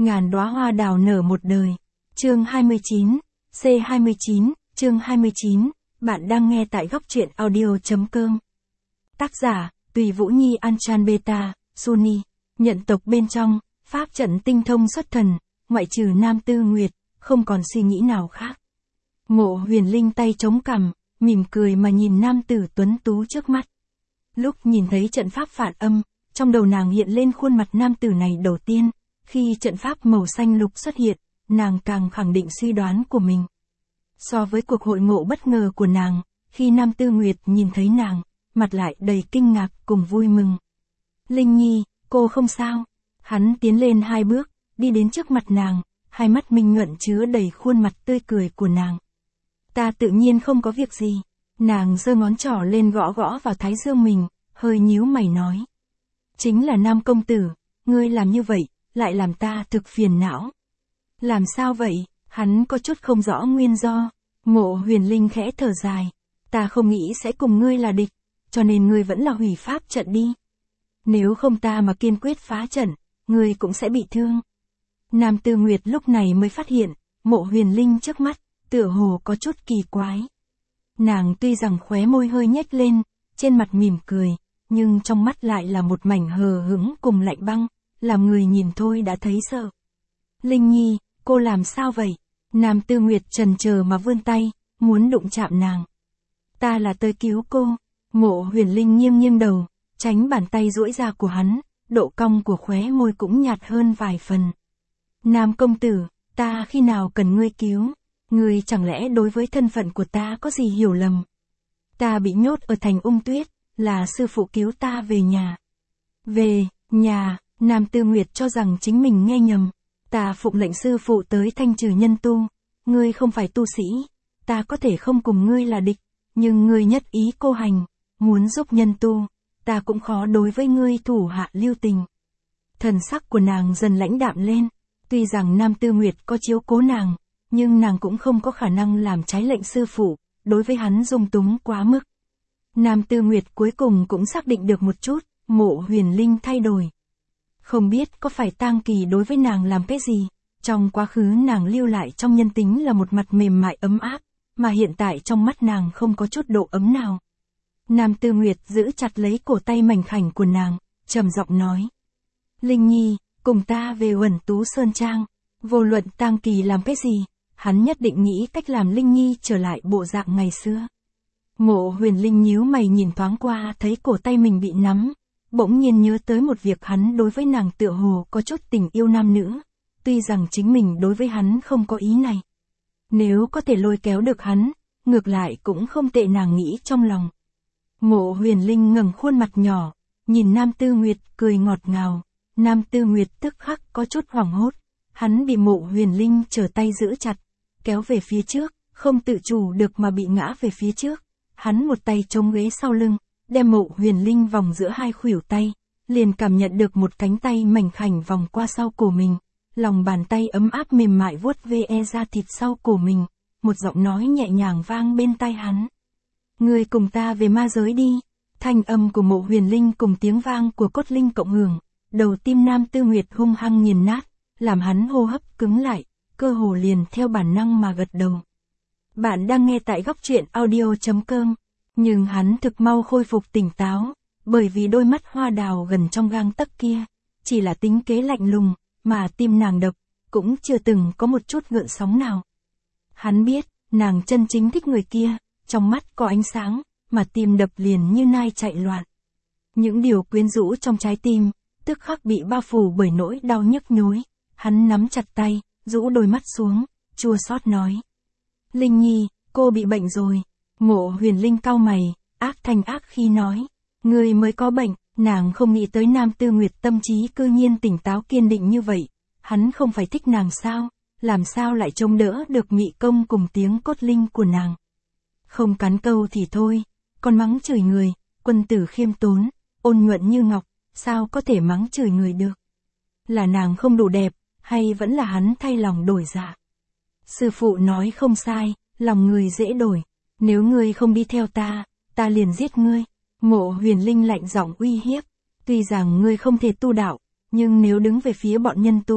Ngàn đóa hoa đào nở một đời. Chương 29, C29, chương 29, bạn đang nghe tại góc truyện audio.com. Tác giả, Tùy Vũ Nhi Anchan Beta, Sunni, nhận tộc bên trong, pháp trận tinh thông xuất thần, ngoại trừ Nam Tư Nguyệt, không còn suy nghĩ nào khác. Mộ Huyền Linh tay chống cằm, mỉm cười mà nhìn nam tử tuấn tú trước mắt. Lúc nhìn thấy trận pháp phản âm, trong đầu nàng hiện lên khuôn mặt nam tử này đầu tiên, khi trận pháp màu xanh lục xuất hiện, nàng càng khẳng định suy đoán của mình. So với cuộc hội ngộ bất ngờ của nàng, khi Nam Tư Nguyệt nhìn thấy nàng, mặt lại đầy kinh ngạc cùng vui mừng. Linh Nhi, cô không sao. Hắn tiến lên 2 bước, đi đến trước mặt nàng, hai mắt minh nhuận chứa đầy khuôn mặt tươi cười của nàng. Ta tự nhiên không có việc gì. Nàng giơ ngón trỏ lên gõ gõ vào thái dương mình, hơi nhíu mày nói. Chính là Nam công tử, ngươi làm như vậy, lại làm ta thực phiền não. Làm sao vậy? Hắn có chút không rõ nguyên do. Mộ Huyền Linh khẽ thở dài. Ta không nghĩ sẽ cùng ngươi là địch, cho nên ngươi vẫn là hủy pháp trận đi. Nếu không ta mà kiên quyết phá trận, ngươi cũng sẽ bị thương. Nam Tư Nguyệt lúc này mới phát hiện, Mộ Huyền Linh trước mắt, tựa hồ có chút kỳ quái. Nàng tuy rằng khóe môi hơi nhếch lên, trên mặt mỉm cười, nhưng trong mắt lại là một mảnh hờ hững cùng lạnh băng, làm người nhìn thôi đã thấy sợ. Linh Nhi, cô làm sao vậy? Nam Tư Nguyệt chần chờ mà vươn tay, muốn đụng chạm nàng. Ta là tới cứu cô. Mộ Huyền Linh nghiêng đầu, tránh bàn tay duỗi ra của hắn, độ cong của khóe môi cũng nhạt hơn vài phần. Nam công tử, ta khi nào cần ngươi cứu? Ngươi chẳng lẽ đối với thân phận của ta có gì hiểu lầm? Ta bị nhốt ở thành Ung Tuyết, là sư phụ cứu ta về nhà. Về nhà? Nam Tư Nguyệt cho rằng chính mình nghe nhầm. Ta phụng lệnh sư phụ tới thanh trừ nhân tu. Ngươi không phải tu sĩ, ta có thể không cùng ngươi là địch, nhưng ngươi nhất ý cô hành, muốn giúp nhân tu, ta cũng khó đối với ngươi thủ hạ lưu tình. Thần sắc của nàng dần lãnh đạm lên, tuy rằng Nam Tư Nguyệt có chiếu cố nàng, nhưng nàng cũng không có khả năng làm trái lệnh sư phụ, đối với hắn dung túng quá mức. Nam Tư Nguyệt cuối cùng cũng xác định được một chút, Mộ Huyền Linh thay đổi. Không biết có phải Tang Kỳ đối với nàng làm cái gì, trong quá khứ nàng lưu lại trong nhân tính là một mặt mềm mại ấm áp, mà hiện tại trong mắt nàng không có chút độ ấm nào. Nam Tư Nguyệt giữ chặt lấy cổ tay mảnh khảnh của nàng, trầm giọng nói. Linh Nhi, cùng ta về Uẩn Tú Sơn Trang, vô luận Tang Kỳ làm cái gì, hắn nhất định nghĩ cách làm Linh Nhi trở lại bộ dạng ngày xưa. Mộ Huyền Linh nhíu mày nhìn thoáng qua thấy cổ tay mình bị nắm, bỗng nhiên nhớ tới một việc hắn đối với nàng tựa hồ có chút tình yêu nam nữ, tuy rằng chính mình đối với hắn không có ý này. Nếu có thể lôi kéo được hắn, ngược lại cũng không tệ nàng nghĩ trong lòng. Mộ Huyền Linh ngẩng khuôn mặt nhỏ, nhìn Nam Tư Nguyệt cười ngọt ngào. Nam Tư Nguyệt tức khắc có chút hoảng hốt, hắn bị Mộ Huyền Linh trở tay giữ chặt, kéo về phía trước, không tự chủ được mà bị ngã về phía trước. Hắn một tay chống ghế sau lưng, đem Mộ Huyền Linh vòng giữa hai khuỷu tay, liền cảm nhận được một cánh tay mảnh khảnh vòng qua sau cổ mình, lòng bàn tay ấm áp mềm mại vuốt ve da thịt sau cổ mình, một giọng nói nhẹ nhàng vang bên tai hắn. Ngươi cùng ta về ma giới đi. Thanh âm của Mộ Huyền Linh cùng tiếng vang của cốt linh cộng hưởng, đầu tim Nam Tư Nguyệt hung hăng nghiền nát, làm hắn hô hấp cứng lại, cơ hồ liền theo bản năng mà gật đầu. Bạn đang nghe tại góc truyện audio.com, nhưng hắn thực mau khôi phục tỉnh táo, bởi vì đôi mắt hoa đào gần trong gang tấc kia, chỉ là tính kế lạnh lùng, mà tim nàng đập, cũng chưa từng có một chút gợn sóng nào. Hắn biết, nàng chân chính thích người kia, trong mắt có ánh sáng, mà tim đập liền như nai chạy loạn. Những điều quyến rũ trong trái tim, tức khắc bị bao phủ bởi nỗi đau nhức nhối. Hắn nắm chặt tay, rũ đôi mắt xuống, chua xót nói. Linh Nhi, cô bị bệnh rồi. Mộ Huyền Linh cau mày, ác thanh ác khi nói. Người mới có bệnh. Nàng không nghĩ tới Nam Tư Nguyệt tâm trí cư nhiên tỉnh táo kiên định như vậy. Hắn không phải thích nàng sao, làm sao lại trông đỡ được mị công cùng tiếng cốt linh của nàng. Không cắn câu thì thôi, còn mắng chửi người, quân tử khiêm tốn, ôn nhuận như ngọc, sao có thể mắng chửi người được? Là nàng không đủ đẹp, hay vẫn là hắn thay lòng đổi dạ? Sư phụ nói không sai, lòng người dễ đổi, nếu ngươi không đi theo ta liền giết ngươi. Mộ Huyền Linh lạnh giọng uy hiếp, tuy rằng ngươi không thể tu đạo, nhưng nếu đứng về phía bọn nhân tu,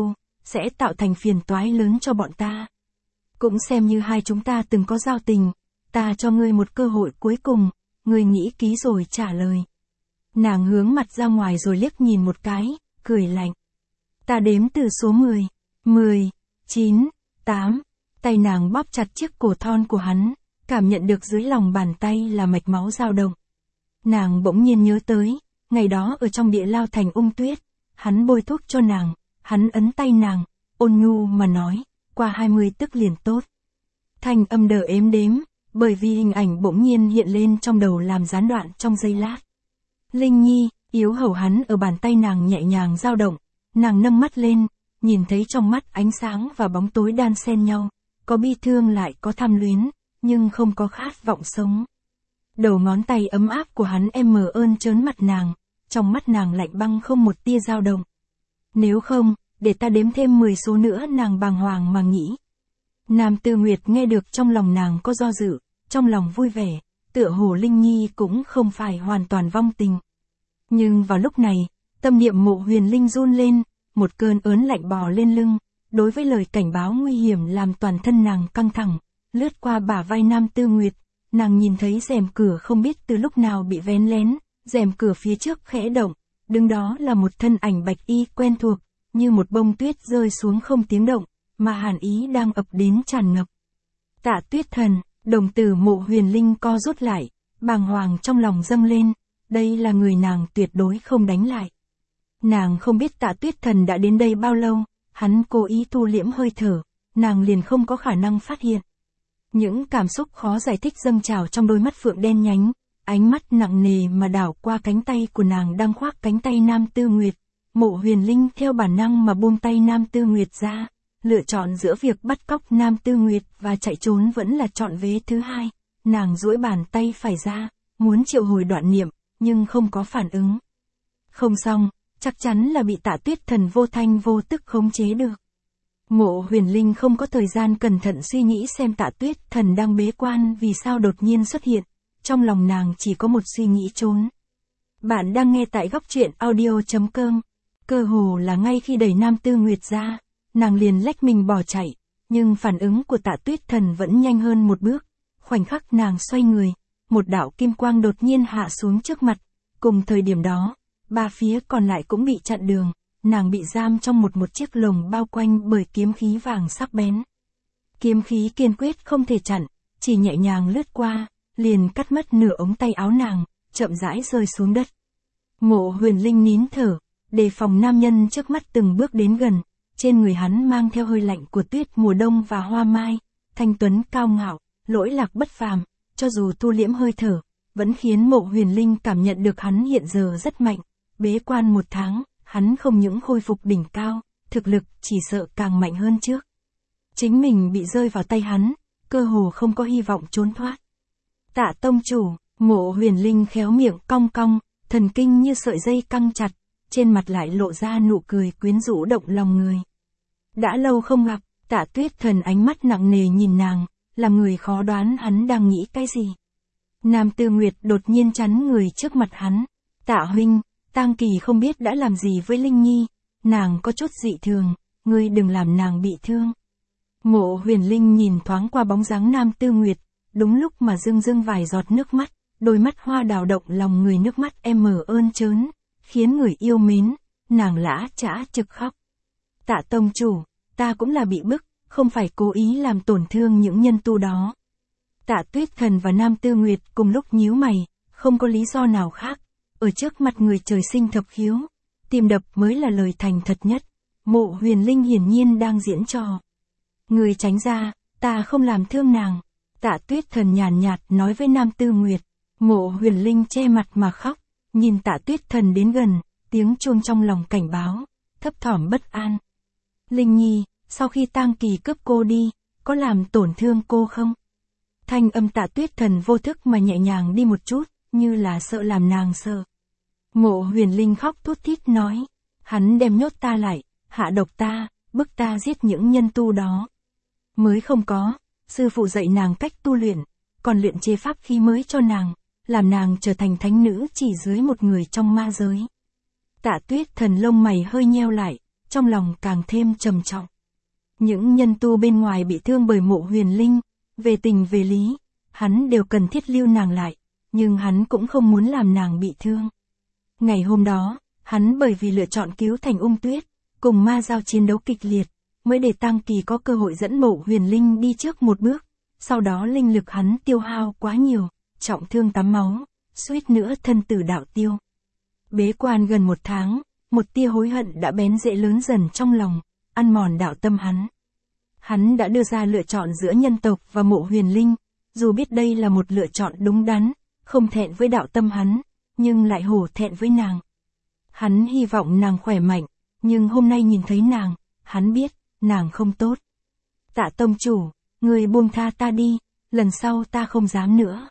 sẽ tạo thành phiền toái lớn cho bọn ta. Cũng xem như hai chúng ta từng có giao tình, ta cho ngươi một cơ hội cuối cùng, ngươi nghĩ kỹ rồi trả lời. Nàng hướng mặt ra ngoài rồi liếc nhìn một cái, cười lạnh. Ta đếm từ số 10, 10, 9, 8, tay nàng bóp chặt chiếc cổ thon của hắn, cảm nhận được dưới lòng bàn tay là mạch máu dao động. Nàng bỗng nhiên nhớ tới, ngày đó ở trong địa lao thành Ung Tuyết, hắn bôi thuốc cho nàng, hắn ấn tay nàng, ôn nhu mà nói, qua 20 tức liền tốt. Thanh âm đờ ếm đếm, bởi vì hình ảnh bỗng nhiên hiện lên trong đầu làm gián đoạn trong giây lát. Linh Nhi, yếu hầu hắn ở bàn tay nàng nhẹ nhàng dao động, nàng nâng mắt lên, nhìn thấy trong mắt ánh sáng và bóng tối đan xen nhau, có bi thương lại có tham luyến, nhưng không có khát vọng sống. Đầu ngón tay ấm áp của hắn mờ ơn trớn mặt nàng, trong mắt nàng lạnh băng không một tia dao động. Nếu không, để ta đếm thêm 10 số nữa, nàng bàng hoàng mà nghĩ. Nam Tư Nguyệt nghe được trong lòng nàng có do dự, trong lòng vui vẻ, tựa hồ Linh Nhi cũng không phải hoàn toàn vong tình. Nhưng vào lúc này, tâm niệm Mộ Huyền Linh run lên, một cơn ớn lạnh bò lên lưng, đối với lời cảnh báo nguy hiểm làm toàn thân nàng căng thẳng, lướt qua bả vai Nam Tư Nguyệt, nàng nhìn thấy rèm cửa không biết từ lúc nào bị vén lén, rèm cửa phía trước khẽ động, đứng đó là một thân ảnh bạch y quen thuộc, như một bông tuyết rơi xuống không tiếng động, mà hàn ý đang ập đến tràn ngập. Tạ Tuyết Thần, đồng tử Mộ Huyền Linh co rút lại, bàng hoàng trong lòng dâng lên, đây là người nàng tuyệt đối không đánh lại. Nàng không biết Tạ Tuyết Thần đã đến đây bao lâu, hắn cố ý thu liễm hơi thở, nàng liền không có khả năng phát hiện. Những cảm xúc khó giải thích dâng trào trong đôi mắt phượng đen nhánh, ánh mắt nặng nề mà đảo qua cánh tay của nàng đang khoác cánh tay Nam Tư Nguyệt. Mộ Huyền Linh theo bản năng mà buông tay Nam Tư Nguyệt ra, lựa chọn giữa việc bắt cóc Nam Tư Nguyệt và chạy trốn vẫn là chọn vế thứ hai. Nàng duỗi bàn tay phải ra, muốn triệu hồi đoạn niệm, nhưng không có phản ứng. Không xong, chắc chắn là bị Tạ Tuyết Thần vô thanh vô tức khống chế được. Mộ Huyền Linh không có thời gian cẩn thận suy nghĩ xem Tạ Tuyết Thần đang bế quan vì sao đột nhiên xuất hiện, trong lòng nàng chỉ có một suy nghĩ trốn. Bạn đang nghe tại góc truyện audio.com. Cơ hồ là ngay khi đẩy Nam Tư Nguyệt ra, nàng liền lách mình bỏ chạy, nhưng phản ứng của Tạ Tuyết Thần vẫn nhanh hơn một bước. Khoảnh khắc nàng xoay người, một đạo kim quang đột nhiên hạ xuống trước mặt, cùng thời điểm đó, ba phía còn lại cũng bị chặn đường, nàng bị giam trong một chiếc lồng bao quanh bởi kiếm khí vàng sắc bén. Kiếm khí kiên quyết không thể chặn, chỉ nhẹ nhàng lướt qua, liền cắt mất nửa ống tay áo nàng, chậm rãi rơi xuống đất. Mộ Huyền Linh nín thở, đề phòng nam nhân trước mắt từng bước đến gần, trên người hắn mang theo hơi lạnh của tuyết mùa đông và hoa mai, thanh tuấn cao ngạo, lỗi lạc bất phàm, cho dù thu liễm hơi thở, vẫn khiến Mộ Huyền Linh cảm nhận được hắn hiện giờ rất mạnh, bế quan 1 tháng, hắn không những khôi phục đỉnh cao, thực lực chỉ sợ càng mạnh hơn trước. Chính mình bị rơi vào tay hắn, cơ hồ không có hy vọng trốn thoát. Tạ tông chủ, Mộ Huyền Linh khéo miệng cong cong, thần kinh như sợi dây căng chặt, trên mặt lại lộ ra nụ cười quyến rũ động lòng người. Đã lâu không gặp, Tạ Tuyết Thần ánh mắt nặng nề nhìn nàng, làm người khó đoán hắn đang nghĩ cái gì. Nam Tư Nguyệt đột nhiên chắn người trước mặt hắn. Tạ huynh, Tang Kỳ không biết đã làm gì với Linh Nhi, nàng có chút dị thường, ngươi đừng làm nàng bị thương. Mộ Huyền Linh nhìn thoáng qua bóng dáng Nam Tư Nguyệt, đúng lúc mà rưng vài giọt nước mắt, đôi mắt hoa đào động lòng người, nước mắt mờ ơn trớn, khiến người yêu mến, nàng lã chã trực khóc. Tạ tông chủ, ta cũng là bị bức, không phải cố ý làm tổn thương những nhân tu đó. Tạ Tuyết Thần và Nam Tư Nguyệt cùng lúc nhíu mày, không có lý do nào khác, ở trước mặt người trời sinh thập khiếu, tim đập mới là lời thành thật nhất. Mộ Huyền Linh hiển nhiên đang diễn trò. Người tránh ra, ta không làm thương nàng. Tạ Tuyết Thần nhàn nhạt nói với Nam Tư Nguyệt. Mộ Huyền Linh che mặt mà khóc, nhìn Tạ Tuyết Thần đến gần, tiếng chuông trong lòng cảnh báo, thấp thỏm bất an. Linh Nhi, sau khi Tang Kỳ cướp cô đi, có làm tổn thương cô không? Thanh âm Tạ Tuyết Thần vô thức mà nhẹ nhàng đi một chút, như là sợ làm nàng sợ. Mộ Huyền Linh khóc thút thít nói, hắn đem nhốt ta lại, hạ độc ta, bức ta giết những nhân tu đó. Mới không có, sư phụ dạy nàng cách tu luyện, còn luyện chế pháp khí mới cho nàng, làm nàng trở thành thánh nữ chỉ dưới một người trong ma giới. Tạ Tuyết Thần lông mày hơi nheo lại, trong lòng càng thêm trầm trọng. Những nhân tu bên ngoài bị thương bởi Mộ Huyền Linh, về tình về lý, hắn đều cần thiết lưu nàng lại, nhưng hắn cũng không muốn làm nàng bị thương. Ngày hôm đó, hắn bởi vì lựa chọn cứu Thành Ung Tuyết, cùng ma giao chiến đấu kịch liệt, mới để Tang Kỳ có cơ hội dẫn Mộ Huyền Linh đi trước một bước, sau đó linh lực hắn tiêu hao quá nhiều, trọng thương tắm máu, suýt nữa thân tử đạo tiêu. Bế quan gần 1 tháng, một tia hối hận đã bén rễ lớn dần trong lòng, ăn mòn đạo tâm hắn. Hắn đã đưa ra lựa chọn giữa nhân tộc và Mộ Huyền Linh, dù biết đây là một lựa chọn đúng đắn, không thẹn với đạo tâm hắn, nhưng lại hổ thẹn với nàng. Hắn hy vọng nàng khỏe mạnh, nhưng hôm nay nhìn thấy nàng, hắn biết, nàng không tốt. Tạ tông chủ, người buông tha ta đi, lần sau ta không dám nữa.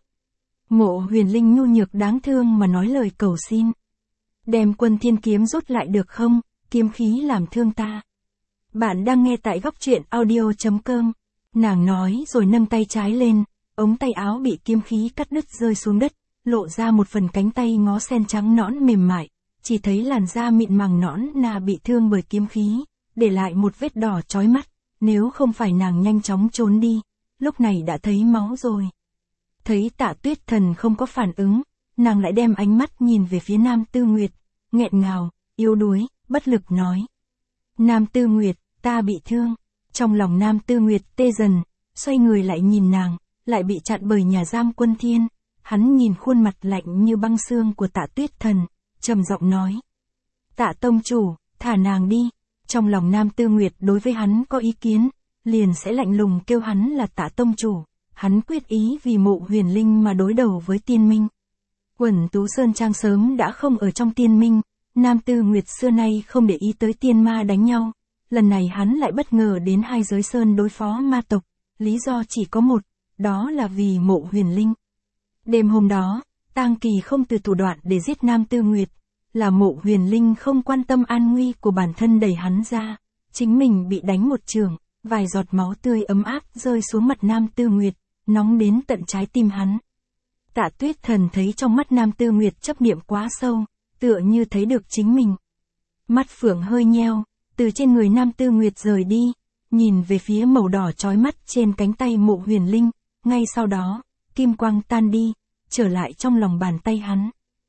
Mộ Huyền Linh nhu nhược đáng thương mà nói lời cầu xin. Đem Quân Thiên Kiếm rút lại được không, kiếm khí làm thương ta. Bạn đang nghe tại góc truyện audio.com. Nàng nói rồi nâng tay trái lên, ống tay áo bị kiếm khí cắt đứt rơi xuống đất, lộ ra một phần cánh tay ngó sen trắng nõn mềm mại, chỉ thấy làn da mịn màng nõn nà bị thương bởi kiếm khí, để lại một vết đỏ chói mắt, nếu không phải nàng nhanh chóng trốn đi, lúc này đã thấy máu rồi. Thấy Tạ Tuyết Thần không có phản ứng, nàng lại đem ánh mắt nhìn về phía Nam Tư Nguyệt, nghẹn ngào, yếu đuối, bất lực nói. Nam Tư Nguyệt, ta bị thương. Trong lòng Nam Tư Nguyệt tê dần, xoay người lại nhìn nàng, lại bị chặn bởi nhà giam Quân Thiên. Hắn nhìn khuôn mặt lạnh như băng xương của Tạ Tuyết Thần, trầm giọng nói. Tạ tông chủ, thả nàng đi. Trong lòng Nam Tư Nguyệt đối với hắn có ý kiến, liền sẽ lạnh lùng kêu hắn là Tạ tông chủ. Hắn quyết ý vì Mộ Huyền Linh mà đối đầu với Tiên Minh. Quẩn Tú Sơn Trang sớm đã không ở trong Tiên Minh, Nam Tư Nguyệt xưa nay không để ý tới tiên ma đánh nhau. Lần này hắn lại bất ngờ đến hai giới sơn đối phó ma tộc, lý do chỉ có một, đó là vì Mộ Huyền Linh. Đêm hôm đó, Tang Kỳ không từ thủ đoạn để giết Nam Tư Nguyệt, là Mộ Huyền Linh không quan tâm an nguy của bản thân đẩy hắn ra, chính mình bị đánh một chưởng, vài giọt máu tươi ấm áp rơi xuống mặt Nam Tư Nguyệt, nóng đến tận trái tim hắn. Tạ Tuyết Thần thấy trong mắt Nam Tư Nguyệt chấp niệm quá sâu, tựa như thấy được chính mình. Mắt phượng hơi nheo, từ trên người Nam Tư Nguyệt rời đi, nhìn về phía màu đỏ chói mắt trên cánh tay Mộ Huyền Linh, ngay sau đó, kim quang tan đi, trở lại trong lòng bàn tay hắn.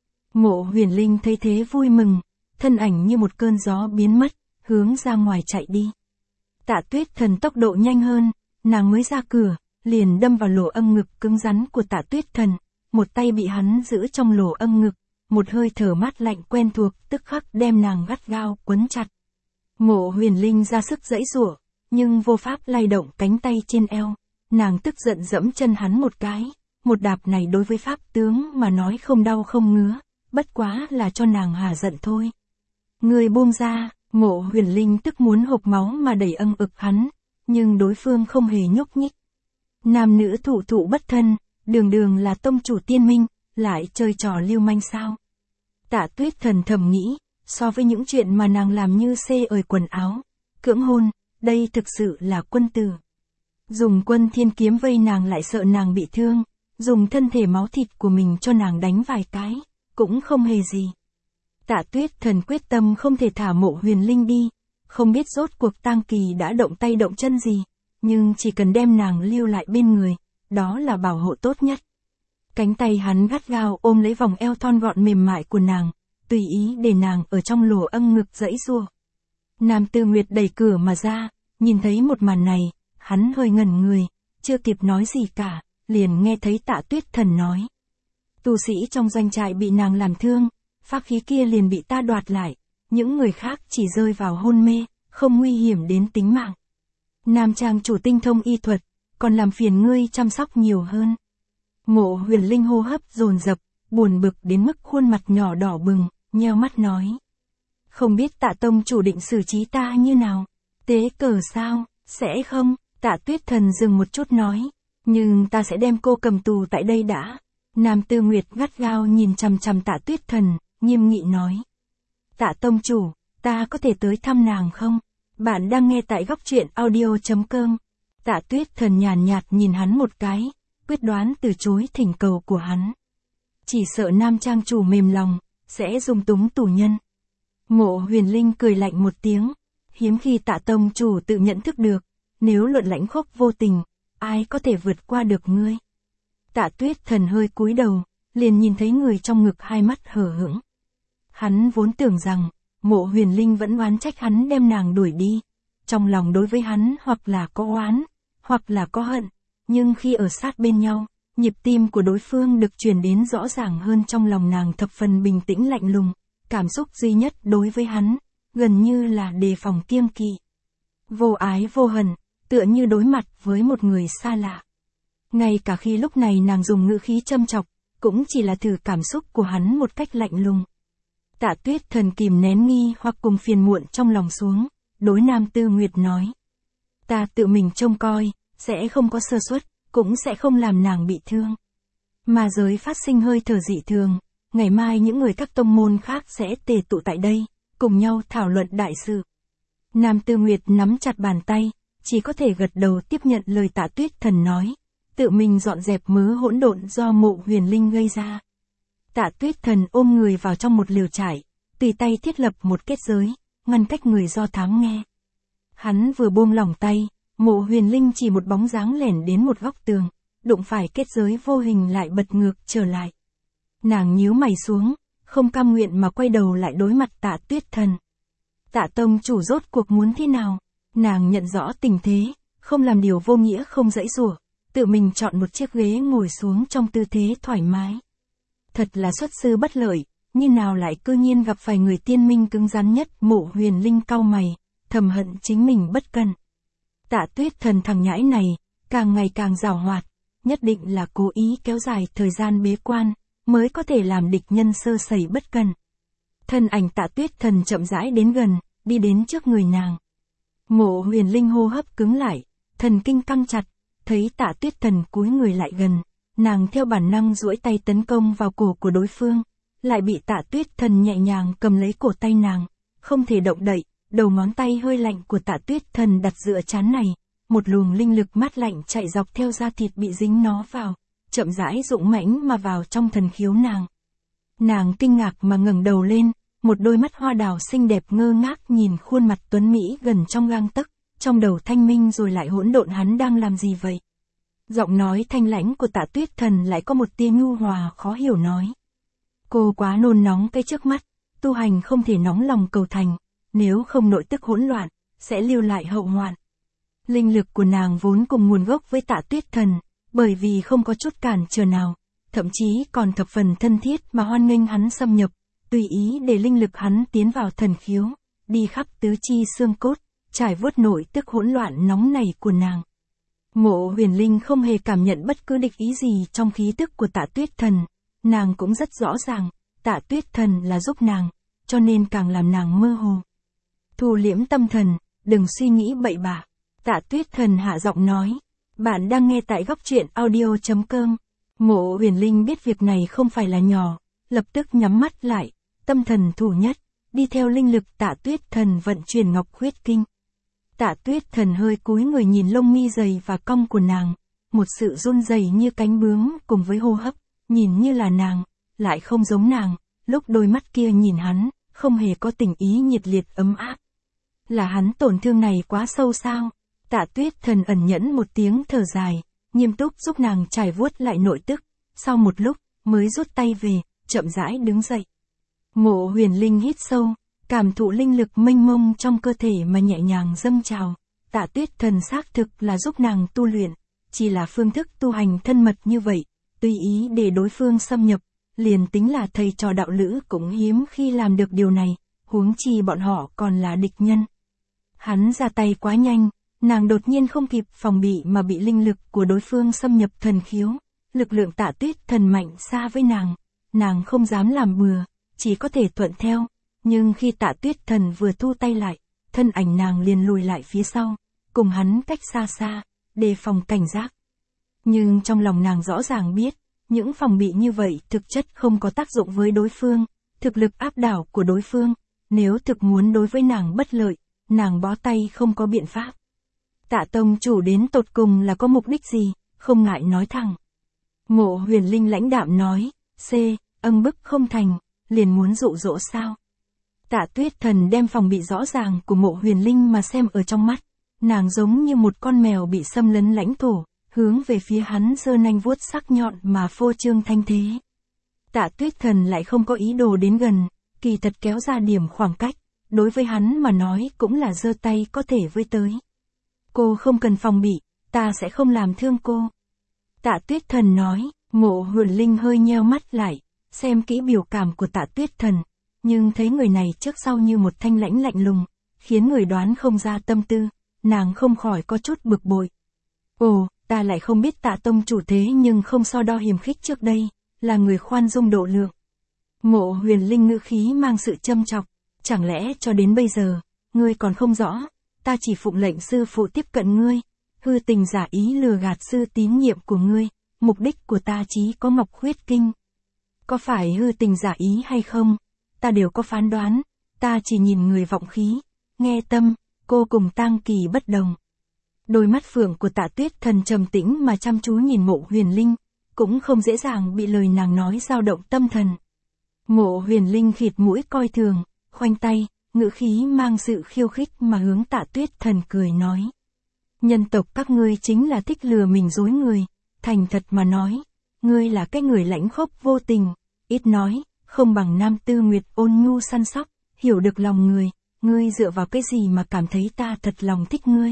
Mộ Huyền Linh thấy thế vui mừng, thân ảnh như một cơn gió biến mất, hướng ra ngoài chạy đi. Tạ Tuyết Thần tốc độ nhanh hơn, nàng mới ra cửa, liền đâm vào lỗ âm ngực cứng rắn của Tạ Tuyết Thần, một tay bị hắn giữ trong lỗ âm ngực, một hơi thở mát lạnh quen thuộc tức khắc đem nàng gắt gao quấn chặt. Mộ Huyền Linh ra sức giãy giụa, nhưng vô pháp lay động cánh tay trên eo, nàng tức giận giẫm chân hắn một cái, một đạp này đối với pháp tướng mà nói không đau không ngứa, bất quá là cho nàng hả giận thôi. Người buông ra, Mộ Huyền Linh tức muốn hộc máu mà đẩy âng ực hắn, nhưng đối phương không hề nhúc nhích. Nam nữ thụ thụ bất thân, đường đường là tông chủ Tiên Minh, lại chơi trò lưu manh sao? Tạ Tuyết Thần thầm nghĩ, so với những chuyện mà nàng làm như xê ời quần áo, cưỡng hôn, đây thực sự là quân tử. Dùng Quân Thiên Kiếm vây nàng lại sợ nàng bị thương, dùng thân thể máu thịt của mình cho nàng đánh vài cái, cũng không hề gì. Tạ Tuyết Thần quyết tâm không thể thả Mộ Huyền Linh đi, không biết rốt cuộc Tang Kỳ đã động tay động chân gì, nhưng chỉ cần đem nàng lưu lại bên người, đó là bảo hộ tốt nhất. Cánh tay hắn gắt gao ôm lấy vòng eo thon gọn mềm mại của nàng, tùy ý để nàng ở trong lỗ âm ngực giãy giụa. Nam Tư Nguyệt đẩy cửa mà ra, nhìn thấy một màn này, hắn hơi ngẩn người, chưa kịp nói gì cả, liền nghe thấy Tạ Tuyết Thần nói. Tu sĩ trong doanh trại bị nàng làm thương, pháp khí kia liền bị ta đoạt lại, những người khác chỉ rơi vào hôn mê, không nguy hiểm đến tính mạng. Nam trang chủ tinh thông y thuật, còn làm phiền ngươi chăm sóc nhiều hơn. Mộ Huyền Linh hô hấp dồn dập, buồn bực đến mức khuôn mặt nhỏ đỏ bừng, nheo mắt nói. Không biết Tạ tông chủ định xử trí ta như nào? Tế cờ sao? Sẽ không? Tạ Tuyết Thần dừng một chút nói. Nhưng ta sẽ đem cô cầm tù tại đây đã. Nam Tư Nguyệt gắt gao nhìn chằm chằm Tạ Tuyết Thần, nghiêm nghị nói. Tạ tông chủ, ta có thể tới thăm nàng không? Bạn đang nghe tại góc truyện audio.com. Tạ Tuyết Thần nhàn nhạt nhìn hắn một cái, quyết đoán từ chối thỉnh cầu của hắn. Chỉ sợ Nam trang chủ mềm lòng, sẽ dung túng tù nhân. Mộ Huyền Linh cười lạnh một tiếng, hiếm khi Tạ tông chủ tự nhận thức được, nếu luận lãnh khốc vô tình, ai có thể vượt qua được ngươi. Tạ Tuyết Thần hơi cúi đầu, liền nhìn thấy người trong ngực hai mắt hờ hững. Hắn vốn tưởng rằng, Mộ Huyền Linh vẫn oán trách hắn đem nàng đuổi đi. Trong lòng đối với hắn hoặc là có oán, hoặc là có hận, nhưng khi ở sát bên nhau, nhịp tim của đối phương được truyền đến rõ ràng hơn, trong lòng nàng thập phần bình tĩnh lạnh lùng, cảm xúc duy nhất đối với hắn, gần như là đề phòng kiêng kỵ. Vô ái vô hận, tựa như đối mặt với một người xa lạ. Ngay cả khi lúc này nàng dùng ngữ khí châm chọc, cũng chỉ là thử cảm xúc của hắn một cách lạnh lùng. Tạ Tuyết Thần kìm nén nghi hoặc cùng phiền muộn trong lòng xuống, đối Nam Tư Nguyệt nói. Ta tự mình trông coi, sẽ không có sơ suất, cũng sẽ không làm nàng bị thương. Mà giới phát sinh hơi thở dị thường, ngày mai những người các tông môn khác sẽ tề tụ tại đây, cùng nhau thảo luận đại sự. Nam Tư Nguyệt nắm chặt bàn tay, chỉ có thể gật đầu tiếp nhận lời Tạ Tuyết Thần nói, tự mình dọn dẹp mớ hỗn độn do Mộ Huyền Linh gây ra. Tạ Tuyết Thần ôm người vào trong một lều trại, tùy tay thiết lập một kết giới, ngăn cách người do thám nghe. Hắn vừa buông lỏng tay, Mộ Huyền Linh chỉ một bóng dáng lẻn đến một góc tường, đụng phải kết giới vô hình lại bật ngược trở lại. Nàng nhíu mày xuống, không cam nguyện mà quay đầu lại đối mặt Tạ Tuyết Thần. Tạ tông chủ rốt cuộc muốn thế nào? Nàng nhận rõ tình thế, không làm điều vô nghĩa không dãy rủa, tự mình chọn một chiếc ghế ngồi xuống trong tư thế thoải mái. Thật là xuất sư bất lợi, như nào lại cư nhiên gặp phải người tiên minh cứng rắn nhất. Mộ Huyền Linh cau mày, thầm hận chính mình bất cẩn. Tạ Tuyết Thần thằng nhãi này, càng ngày càng giàu hoạt, nhất định là cố ý kéo dài thời gian bế quan, mới có thể làm địch nhân sơ sẩy bất cẩn. Thân ảnh Tạ Tuyết Thần chậm rãi đến gần, đi đến trước người nàng. Mộ Huyền Linh hô hấp cứng lại, thần kinh căng chặt, thấy Tạ Tuyết Thần cúi người lại gần, nàng theo bản năng duỗi tay tấn công vào cổ của đối phương, lại bị Tạ Tuyết Thần nhẹ nhàng cầm lấy cổ tay nàng, không thể động đậy, đầu ngón tay hơi lạnh của Tạ Tuyết Thần đặt dựa trán này, một luồng linh lực mát lạnh chạy dọc theo da thịt bị dính nó vào, chậm rãi dũng mãnh mà vào trong thần khiếu nàng. Nàng kinh ngạc mà ngẩng đầu lên, một đôi mắt hoa đào xinh đẹp ngơ ngác nhìn khuôn mặt tuấn mỹ gần trong gang tấc, trong đầu thanh minh rồi lại hỗn độn, hắn đang làm gì vậy? Giọng nói thanh lãnh của Tạ Tuyết Thần lại có một tia nhu hòa khó hiểu nói. Cô quá nôn nóng cái trước mắt, tu hành không thể nóng lòng cầu thành, nếu không nội tức hỗn loạn, sẽ lưu lại hậu hoạn. Linh lực của nàng vốn cùng nguồn gốc với Tạ Tuyết Thần, bởi vì không có chút cản trở nào, thậm chí còn thập phần thân thiết mà hoan nghênh hắn xâm nhập, tùy ý để linh lực hắn tiến vào thần khiếu, đi khắp tứ chi xương cốt, trải vuốt nội tức hỗn loạn nóng nảy của nàng. Mộ Huyền Linh không hề cảm nhận bất cứ địch ý gì trong khí tức của Tạ Tuyết Thần, nàng cũng rất rõ ràng, Tạ Tuyết Thần là giúp nàng, cho nên càng làm nàng mơ hồ. Thu liễm tâm thần, đừng suy nghĩ bậy bạ. Tạ Tuyết Thần hạ giọng nói, bạn đang nghe tại góc truyện audio.com. Mộ Huyền Linh biết việc này không phải là nhỏ, lập tức nhắm mắt lại, tâm thần thủ nhất, đi theo linh lực Tạ Tuyết Thần vận chuyển Ngọc Huyết Kinh. Tạ Tuyết Thần hơi cúi người nhìn lông mi dày và cong của nàng, một sự run rẩy như cánh bướm cùng với hô hấp, nhìn như là nàng, lại không giống nàng, lúc đôi mắt kia nhìn hắn, không hề có tình ý nhiệt liệt ấm áp. Là hắn tổn thương này quá sâu sao? Tạ Tuyết Thần ẩn nhẫn một tiếng thở dài, nghiêm túc giúp nàng trải vuốt lại nội tức, sau một lúc, mới rút tay về, chậm rãi đứng dậy. Mộ Huyền Linh hít sâu, cảm thụ linh lực mênh mông trong cơ thể mà nhẹ nhàng dâng trào. Tạ Tuyết Thần xác thực là giúp nàng tu luyện, chỉ là phương thức tu hành thân mật như vậy, tùy ý để đối phương xâm nhập, liền tính là thầy trò đạo lữ cũng hiếm khi làm được điều này, huống chi bọn họ còn là địch nhân. Hắn ra tay quá nhanh, nàng đột nhiên không kịp phòng bị mà bị linh lực của đối phương xâm nhập thần khiếu, lực lượng Tạ Tuyết Thần mạnh xa với nàng không dám làm bừa, chỉ có thể thuận theo, nhưng khi Tạ Tuyết Thần vừa thu tay lại, thân ảnh nàng liền lùi lại phía sau, cùng hắn cách xa xa, đề phòng cảnh giác. Nhưng trong lòng nàng rõ ràng biết, những phòng bị như vậy thực chất không có tác dụng với đối phương, thực lực áp đảo của đối phương, nếu thực muốn đối với nàng bất lợi, nàng bó tay không có biện pháp. Tạ tông chủ đến tột cùng là có mục đích gì, không ngại nói thẳng. Mộ Huyền Linh lãnh đạm nói, âng bức không thành, liền muốn dụ dỗ sao? Tạ Tuyết Thần đem phòng bị rõ ràng của Mộ Huyền Linh mà xem ở trong mắt. Nàng giống như một con mèo bị xâm lấn lãnh thổ, hướng về phía hắn giơ nanh vuốt sắc nhọn mà phô trương thanh thế. Tạ Tuyết Thần lại không có ý đồ đến gần, kỳ thật kéo ra điểm khoảng cách, đối với hắn mà nói cũng là giơ tay có thể với tới. Cô không cần phòng bị, ta sẽ không làm thương cô. Tạ Tuyết Thần nói. Mộ Huyền Linh hơi nheo mắt lại, xem kỹ biểu cảm của Tạ Tuyết Thần, nhưng thấy người này trước sau như một thanh lãnh lạnh lùng, khiến người đoán không ra tâm tư, nàng không khỏi có chút bực bội. Ồ, ta lại không biết Tạ tông chủ thế nhưng không so đo hiềm khích trước đây, là người khoan dung độ lượng. Mộ Huyền Linh ngữ khí mang sự châm chọc, chẳng lẽ cho đến bây giờ, ngươi còn không rõ, ta chỉ phụng lệnh sư phụ tiếp cận ngươi, hư tình giả ý lừa gạt sư tín nhiệm của ngươi. Mục đích của ta chỉ có Ngọc Huyết Kinh. Có phải hư tình giả ý hay không, ta đều có phán đoán, ta chỉ nhìn người vọng khí, nghe tâm, cô cùng Tang Kỳ bất đồng. Đôi mắt phượng của Tạ Tuyết Thần trầm tĩnh mà chăm chú nhìn Mộ Huyền Linh, cũng không dễ dàng bị lời nàng nói dao động tâm thần. Mộ Huyền Linh khịt mũi coi thường, khoanh tay, ngữ khí mang sự khiêu khích mà hướng Tạ Tuyết Thần cười nói. Nhân tộc các ngươi chính là thích lừa mình dối người. Thành thật mà nói, ngươi là cái người lãnh khốc vô tình, ít nói, không bằng Nam Tư Nguyệt ôn nhu săn sóc, hiểu được lòng người, ngươi dựa vào cái gì mà cảm thấy ta thật lòng thích ngươi.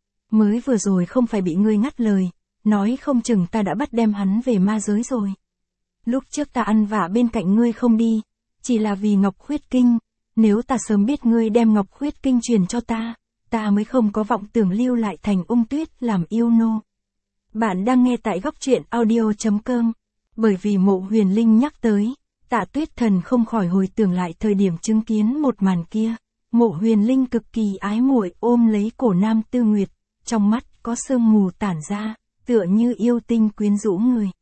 Mới vừa rồi không phải bị ngươi ngắt lời, nói không chừng ta đã bắt đem hắn về ma giới rồi. Lúc trước ta ăn vạ bên cạnh ngươi không đi, chỉ là vì Ngọc Huyết Kinh, nếu ta sớm biết ngươi đem Ngọc Huyết Kinh truyền cho ta mới không có vọng tưởng lưu lại thành Ung Tuyết làm yêu nô. Bạn đang nghe tại góc truyện audio.com. Bởi vì Mộ Huyền Linh nhắc tới, Tạ Tuyết Thần không khỏi hồi tưởng lại thời điểm chứng kiến một màn kia. Mộ Huyền Linh cực kỳ ái muội ôm lấy cổ Nam Tư Nguyệt, trong mắt có sương mù tản ra, tựa như yêu tinh quyến rũ người.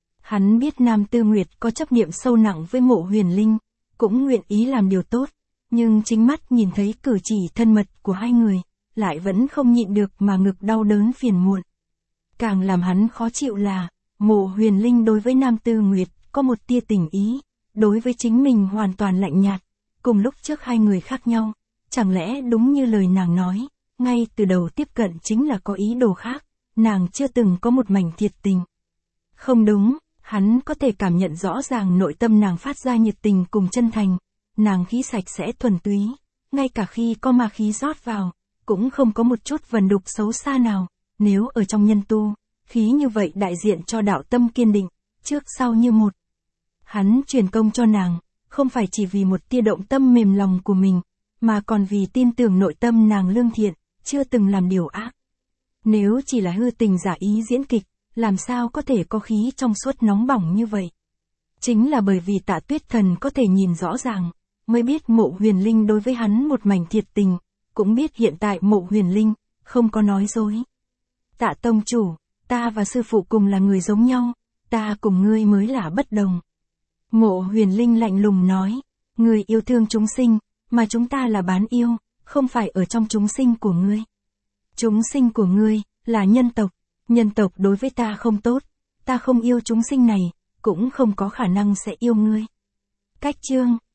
Hắn biết Nam Tư Nguyệt có chấp niệm sâu nặng với Mộ Huyền Linh, cũng nguyện ý làm điều tốt, nhưng chính mắt nhìn thấy cử chỉ thân mật của hai người, lại vẫn không nhịn được mà ngực đau đớn phiền muộn. Càng làm hắn khó chịu là, Mộ Huyền Linh đối với Nam Tư Nguyệt có một tia tình ý, đối với chính mình hoàn toàn lạnh nhạt, cùng lúc trước hai người khác nhau, chẳng lẽ đúng như lời nàng nói, ngay từ đầu tiếp cận chính là có ý đồ khác, nàng chưa từng có một mảnh thiệt tình. Không đúng, hắn có thể cảm nhận rõ ràng nội tâm nàng phát ra nhiệt tình cùng chân thành, nàng khí sạch sẽ thuần túy, ngay cả khi có ma khí rót vào, cũng không có một chút vần đục xấu xa nào. Nếu ở trong nhân tu, khí như vậy đại diện cho đạo tâm kiên định, trước sau như một. Hắn truyền công cho nàng, không phải chỉ vì một tia động tâm mềm lòng của mình, mà còn vì tin tưởng nội tâm nàng lương thiện, chưa từng làm điều ác. Nếu chỉ là hư tình giả ý diễn kịch, làm sao có thể có khí trong suốt nóng bỏng như vậy? Chính là bởi vì Tạ Tuyết Thần có thể nhìn rõ ràng, mới biết Mộ Huyền Linh đối với hắn một mảnh thiệt tình, cũng biết hiện tại Mộ Huyền Linh không có nói dối. Tạ tông chủ, ta và sư phụ cùng là người giống nhau, ta cùng ngươi mới là bất đồng. Mộ Huyền Linh lạnh lùng nói, ngươi yêu thương chúng sinh, mà chúng ta là bán yêu, không phải ở trong chúng sinh của ngươi. Chúng sinh của ngươi, là nhân tộc đối với ta không tốt, ta không yêu chúng sinh này, cũng không có khả năng sẽ yêu ngươi. Cách chương